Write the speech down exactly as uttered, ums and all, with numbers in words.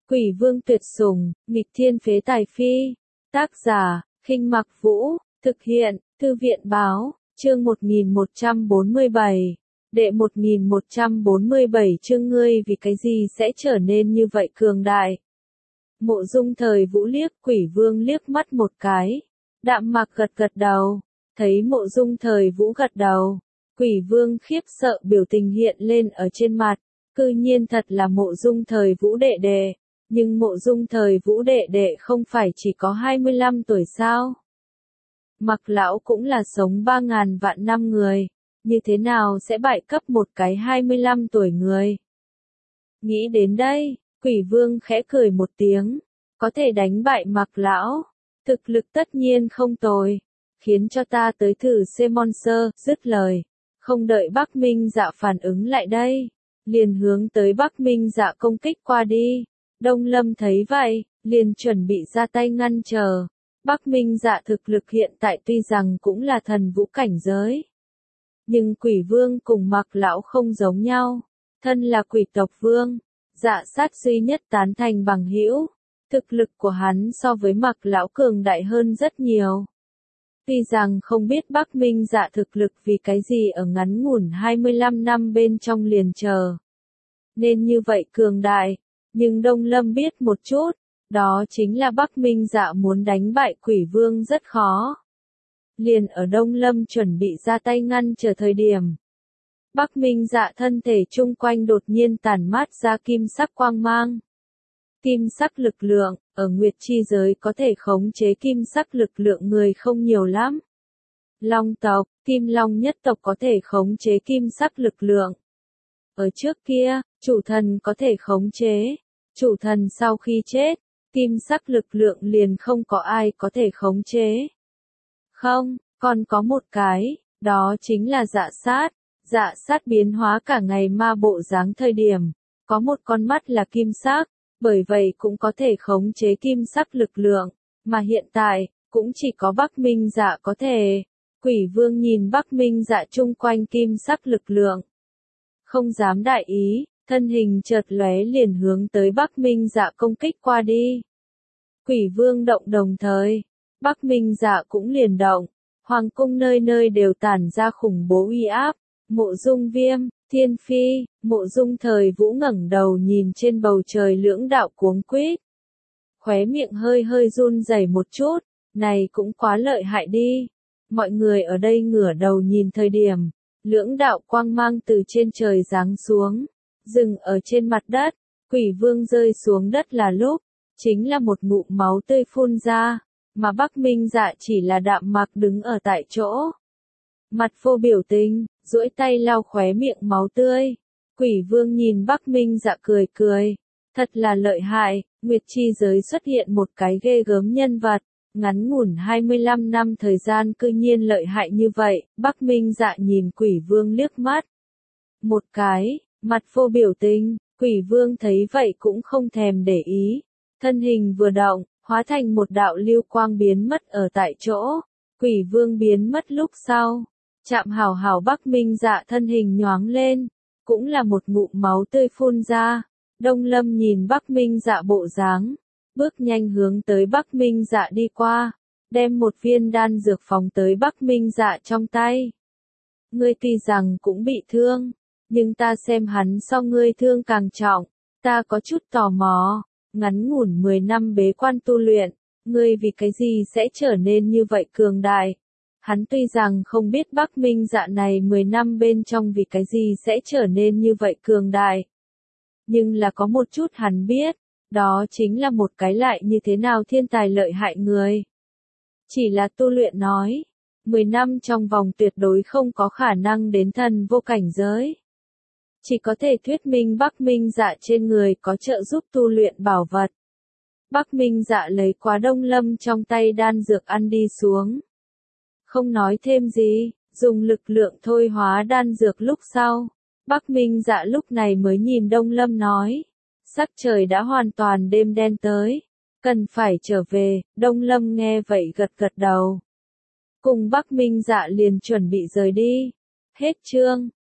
Quỷ vương tuyệt sủng, nghịch thiên phế tài phi. Tác giả, Khinh Mặc Vũ, thực hiện, Thư viện báo, chương một nghìn một trăm bốn mươi bảy. Đệ một nghìn một trăm bốn mươi bảy chương ngươi vì cái gì sẽ trở nên như vậy cường đại. Mộ Dung Thời Vũ liếc Quỷ Vương liếc mắt một cái. Đạm Mạc gật gật đầu, thấy Mộ Dung Thời Vũ gật đầu. Quỷ Vương khiếp sợ biểu tình hiện lên ở trên mặt, cư nhiên thật là Mộ Dung Thời Vũ đệ đệ. Nhưng Mộ Dung Thời Vũ đệ đệ không phải chỉ có hai mươi lăm tuổi sao? Mặc lão cũng là sống ba ngàn vạn năm người, như thế nào sẽ bại cấp một cái hai mươi lăm tuổi người? Nghĩ đến đây, Quỷ Vương khẽ cười một tiếng, có thể đánh bại Mặc lão, thực lực tất nhiên không tồi, khiến cho ta tới thử xem monster, dứt lời, không đợi Bắc Minh Dạ phản ứng lại đây, liền hướng tới Bắc Minh Dạ công kích qua đi. Đông Lâm thấy vậy, liền chuẩn bị ra tay ngăn trở. Bắc Minh Dạ thực lực hiện tại tuy rằng cũng là thần vũ cảnh giới, nhưng Quỷ Vương cùng Mặc lão không giống nhau, thân là quỷ tộc vương, Dạ sát duy nhất tán thành bằng hữu, thực lực của hắn so với Mặc lão cường đại hơn rất nhiều. Tuy rằng không biết Bắc Minh Dạ thực lực vì cái gì ở ngắn ngủn hai mươi lăm năm bên trong liền chờ nên như vậy cường đại, nhưng Đông Lâm biết một chút, đó chính là Bắc Minh Dạ muốn đánh bại Quỷ Vương rất khó. Liền ở Đông Lâm chuẩn bị ra tay ngăn trở thời điểm, Bắc Minh Dạ thân thể chung quanh đột nhiên tản mát ra kim sắc quang mang. Kim sắc lực lượng, ở Nguyệt chi giới có thể khống chế kim sắc lực lượng người không nhiều lắm. Long tộc, Kim Long nhất tộc có thể khống chế kim sắc lực lượng. Ở trước kia, chủ thần có thể khống chế. Chủ thần sau khi chết, kim sắc lực lượng liền không có ai có thể khống chế. Không, còn có một cái, đó chính là Dạ sát. Dạ sát biến hóa cả ngày ma bộ dáng thời điểm, có một con mắt là kim sắc, bởi vậy cũng có thể khống chế kim sắc lực lượng, mà hiện tại, cũng chỉ có Bắc Minh Dạ có thể. Quỷ Vương nhìn Bắc Minh Dạ chung quanh kim sắc lực lượng, không dám đại ý, thân hình chợt lóe liền hướng tới Bắc Minh Dạ công kích qua đi. Quỷ Vương động đồng thời, Bắc Minh Dạ cũng liền động, hoàng cung nơi nơi đều tản ra khủng bố uy áp. Mộ Dung Viêm, Thiên Phi, Mộ Dung Thời Vũ ngẩng đầu nhìn trên bầu trời lưỡng đạo cuống quýt, khóe miệng hơi hơi run rẩy một chút, này cũng quá lợi hại đi. Mọi người ở đây ngửa đầu nhìn thời điểm, lưỡng đạo quang mang từ trên trời giáng xuống, dừng ở trên mặt đất. Quỷ Vương rơi xuống đất là lúc, chính là một ngụm máu tươi phun ra, mà Bắc Minh Dạ chỉ là Đạm Mạc đứng ở tại chỗ, mặt vô biểu tình, duỗi tay lau khóe miệng máu tươi. Quỷ Vương nhìn Bắc Minh Dạ cười cười, thật là lợi hại. Nguyệt chi giới xuất hiện một cái ghê gớm nhân vật, ngắn ngủn hai mươi lăm năm thời gian cư nhiên lợi hại như vậy. Bắc Minh Dạ nhìn Quỷ Vương liếc mắt một cái, mặt vô biểu tình. Quỷ Vương thấy vậy cũng không thèm để ý, thân hình vừa động, hóa thành một đạo lưu quang biến mất ở tại chỗ. Quỷ Vương biến mất lúc sau, chạm hảo hảo Bắc Minh Dạ thân hình nhoáng lên, cũng là một ngụm máu tươi phun ra. Đông Lâm nhìn Bắc Minh Dạ bộ dáng, bước nhanh hướng tới Bắc Minh Dạ đi qua, đem một viên đan dược phóng tới Bắc Minh Dạ trong tay. Ngươi tuy rằng cũng bị thương, nhưng ta xem hắn so ngươi thương càng trọng, ta có chút tò mò, ngắn ngủn mười năm bế quan tu luyện, ngươi vì cái gì sẽ trở nên như vậy cường đại? Hắn tuy rằng không biết Bắc Minh Dạ này mười năm bên trong vì cái gì sẽ trở nên như vậy cường đại, nhưng là có một chút hắn biết, đó chính là một cái lại như thế nào thiên tài lợi hại người. Chỉ là tu luyện nói, mười năm trong vòng tuyệt đối không có khả năng đến thần vô cảnh giới. Chỉ có thể thuyết minh Bắc Minh Dạ trên người có trợ giúp tu luyện bảo vật. Bắc Minh Dạ lấy quá Đông Lâm trong tay đan dược ăn đi xuống. Không nói thêm gì, dùng lực lượng thôi hóa đan dược lúc sau. Bắc Minh Dạ lúc này mới nhìn Đông Lâm nói, sắc trời đã hoàn toàn đêm đen tới, cần phải trở về. Đông Lâm nghe vậy gật gật đầu, cùng Bắc Minh Dạ liền chuẩn bị rời đi. Hết chương.